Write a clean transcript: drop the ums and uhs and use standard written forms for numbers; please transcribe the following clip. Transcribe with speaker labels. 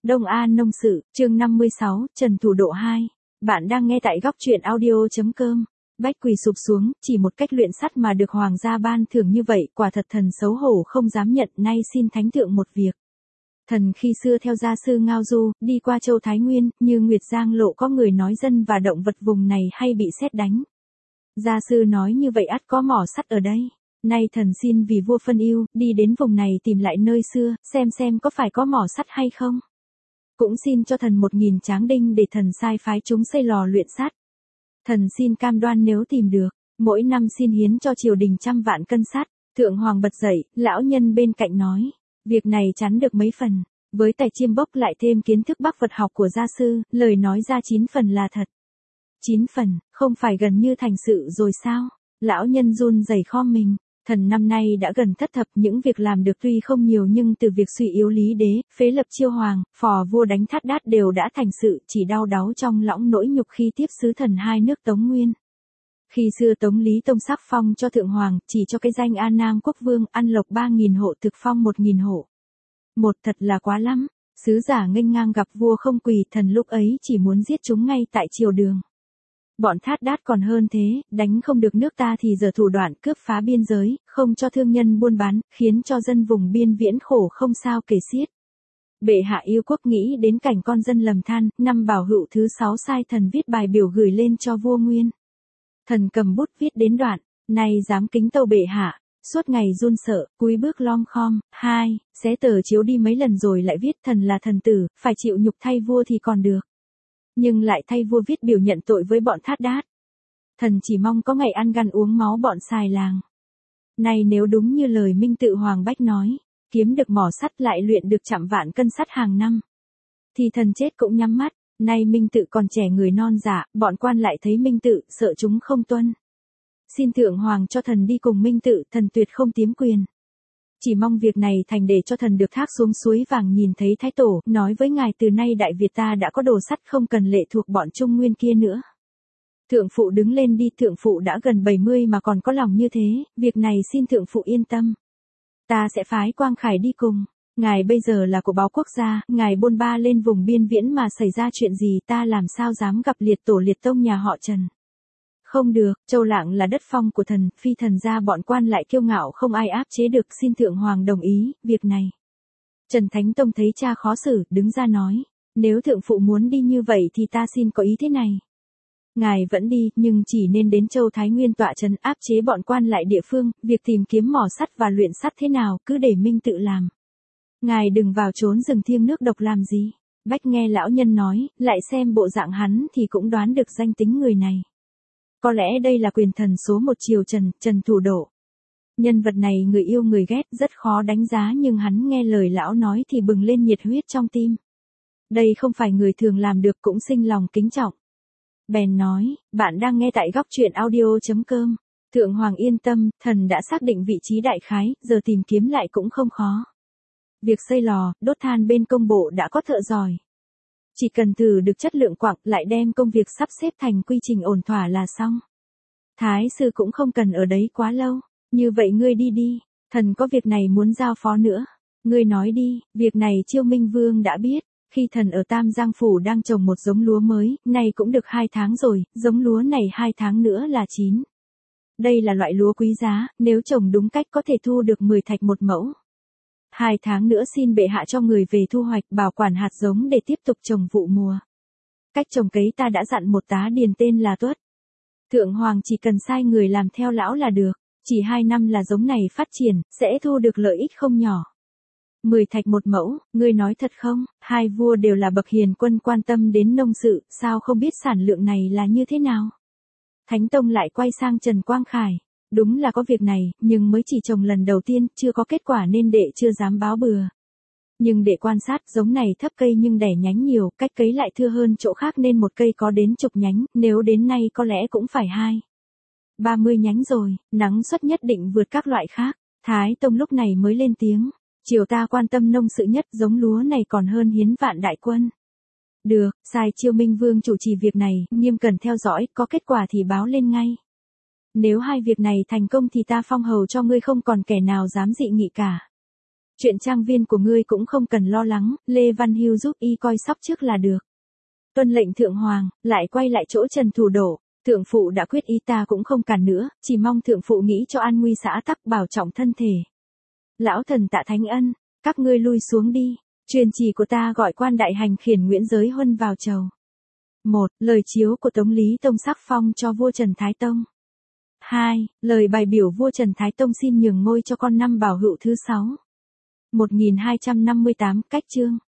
Speaker 1: Đông An Nông Sự, chương 56, Trần Thủ Độ 2. Bạn đang nghe tại góc truyện audio.com. Bách quỳ sụp xuống, chỉ một cách luyện sắt mà được hoàng gia ban thưởng như vậy, quả thật thần xấu hổ không dám nhận, nay xin thánh thượng một việc. Thần khi xưa theo gia sư Ngao Du, đi qua châu Thái Nguyên, như Nguyệt Giang Lộ có người nói dân và động vật vùng này hay bị sét đánh. Gia sư nói như vậy ắt có mỏ sắt ở đây. Nay thần xin vì vua phân ưu, đi đến vùng này tìm lại nơi xưa, xem có phải có mỏ sắt hay không. Cũng xin cho thần 1000 tráng đinh để thần sai phái chúng xây lò luyện sắt. Thần xin cam đoan nếu tìm được, mỗi năm xin hiến cho triều đình 100 vạn cân sắt. Thượng hoàng bật dậy, lão nhân bên cạnh nói, việc này chắn được mấy phần, với tài chiêm bốc lại thêm kiến thức bắc Phật học của gia sư, lời nói ra 9 phần là thật. 9 phần, không phải gần như thành sự rồi sao? Lão nhân run rẩy khom mình. Thần năm nay đã gần thất thập, những việc làm được tuy không nhiều nhưng từ việc suy yếu lý đế, phế lập chiêu hoàng, phò vua đánh Thát Đát đều đã thành sự, chỉ đau đáu trong lõng nỗi nhục khi tiếp sứ thần hai nước Tống Nguyên. Khi xưa Tống Lý Tông sắc phong cho thượng hoàng, chỉ cho cái danh An Nam quốc vương, ăn lộc 3000 hộ, thực phong 1000 hộ. Một thật là quá lắm, sứ giả nghênh ngang gặp vua không quỳ, thần lúc ấy chỉ muốn giết chúng ngay tại triều đường. Bọn Thát Đát còn hơn thế, đánh không được nước ta thì giờ thủ đoạn cướp phá biên giới, không cho thương nhân buôn bán, khiến cho dân vùng biên viễn khổ không sao kể xiết. Bệ hạ yêu quốc nghĩ đến cảnh con dân lầm than, năm Bảo Hữu thứ 6 sai thần viết bài biểu gửi lên cho vua Nguyên. Thần cầm bút viết đến đoạn, nay dám kính tâu bệ hạ, suốt ngày run sợ, cúi bước lom khom, xé tờ chiếu đi mấy lần rồi lại viết thần là thần tử, phải chịu nhục thay vua thì còn được. Nhưng lại thay vua viết biểu nhận tội với bọn Thát Đát. Thần chỉ mong có ngày ăn gan uống máu bọn xài làng. Này nếu đúng như lời Minh Tự Hoàng Bách nói, kiếm được mỏ sắt lại luyện được 100 vạn cân sắt hàng năm, thì thần chết cũng nhắm mắt. Nay Minh Tự còn trẻ người non dạ, bọn quan lại thấy Minh Tự, sợ chúng không tuân. Xin thượng hoàng cho thần đi cùng Minh Tự, thần tuyệt không tiếm quyền. Chỉ mong việc này thành để cho thần được thác xuống suối vàng nhìn thấy Thái Tổ, nói với ngài từ nay Đại Việt ta đã có đồ sắt không cần lệ thuộc bọn Trung Nguyên kia nữa. Thượng phụ đứng lên đi, thượng phụ đã gần 70 mà còn có lòng như thế, việc này xin thượng phụ yên tâm. Ta sẽ phái Quang Khải đi cùng, ngài bây giờ là của báo quốc gia, ngài bôn ba lên vùng biên viễn mà xảy ra chuyện gì ta làm sao dám gặp liệt tổ liệt tông nhà họ Trần. Không được, Châu Lạng là đất phong của thần, phi thần ra bọn quan lại kiêu ngạo không ai áp chế được, xin thượng hoàng đồng ý, việc này. Trần Thánh Tông thấy cha khó xử, đứng ra nói, nếu thượng phụ muốn đi như vậy thì ta xin có ý thế này. Ngài vẫn đi, nhưng chỉ nên đến châu Thái Nguyên tọa trấn áp chế bọn quan lại địa phương, việc tìm kiếm mỏ sắt và luyện sắt thế nào, cứ để Minh Tự làm. Ngài đừng vào trốn rừng thiêng nước độc làm gì. Bách nghe lão nhân nói, lại xem bộ dạng hắn thì cũng đoán được danh tính người này. Có lẽ đây là quyền thần số 1 triều Trần Thủ Độ. Nhân vật này người yêu người ghét rất khó đánh giá nhưng hắn nghe lời lão nói thì bừng lên nhiệt huyết trong tim. Đây không phải người thường làm được cũng sinh lòng kính trọng. Bèn nói, bạn đang nghe tại góc truyện audio.com. Thượng hoàng yên tâm, thần đã xác định vị trí đại khái, giờ tìm kiếm lại cũng không khó. Việc xây lò, đốt than bên công bộ đã có thợ giỏi. Chỉ cần thử được chất lượng quặng lại đem công việc sắp xếp thành quy trình ổn thỏa là xong. Thái sư cũng không cần ở đấy quá lâu. Như vậy ngươi đi đi, thần có việc này muốn giao phó nữa. Ngươi nói đi, việc này Chiêu Minh Vương đã biết. Khi thần ở Tam Giang Phủ đang trồng một giống lúa mới, nay cũng được 2 tháng rồi, giống lúa này 2 tháng nữa là chín. Đây là loại lúa quý giá, nếu trồng đúng cách có thể thu được 10 thạch một mẫu. 2 tháng nữa xin bệ hạ cho người về thu hoạch bảo quản hạt giống để tiếp tục trồng vụ mùa. Cách trồng cấy ta đã dặn một tá điền tên là Tuất. Thượng hoàng chỉ cần sai người làm theo lão là được, chỉ 2 năm là giống này phát triển, sẽ thu được lợi ích không nhỏ. 10 thạch một mẫu, ngươi nói thật không? Hai vua đều là bậc hiền quân quan tâm đến nông sự, sao không biết sản lượng này là như thế nào? Thánh Tông lại quay sang Trần Quang Khải. Đúng là có việc này, nhưng mới chỉ trồng lần đầu tiên, chưa có kết quả nên đệ chưa dám báo bừa. Nhưng đệ quan sát giống này thấp cây nhưng đẻ nhánh nhiều, cách cấy lại thưa hơn chỗ khác nên một cây có đến chục nhánh, nếu đến nay có lẽ cũng phải 30 nhánh rồi, năng suất nhất định vượt các loại khác. Thái Tông lúc này mới lên tiếng, triều ta quan tâm nông sự nhất, giống lúa này còn hơn hiến vạn đại quân. Được, sai Chiêu Minh Vương chủ trì việc này, nghiêm cần theo dõi, có kết quả thì báo lên ngay. Nếu hai việc này thành công thì ta phong hầu cho ngươi không còn kẻ nào dám dị nghị cả. Chuyện trang viên của ngươi cũng không cần lo lắng, Lê Văn Hưu giúp y coi sóc trước là được. Tuân lệnh thượng hoàng, lại quay lại chỗ Trần Thủ Độ. Thượng phụ đã quyết ý ta cũng không cản nữa, chỉ mong thượng phụ nghĩ cho an nguy xã tắc bảo trọng thân thể. Lão thần tạ thánh ân, các ngươi lui xuống đi. Truyền chỉ của ta gọi quan đại hành khiển Nguyễn Giới Huân vào chầu. 1. Lời chiếu của Tống Lý Tông sắc phong cho vua Trần Thái Tông. 2. Lời bài biểu vua Trần Thái Tông xin nhường ngôi cho con năm Bảo Hữu thứ 6. 1258 Cách chương.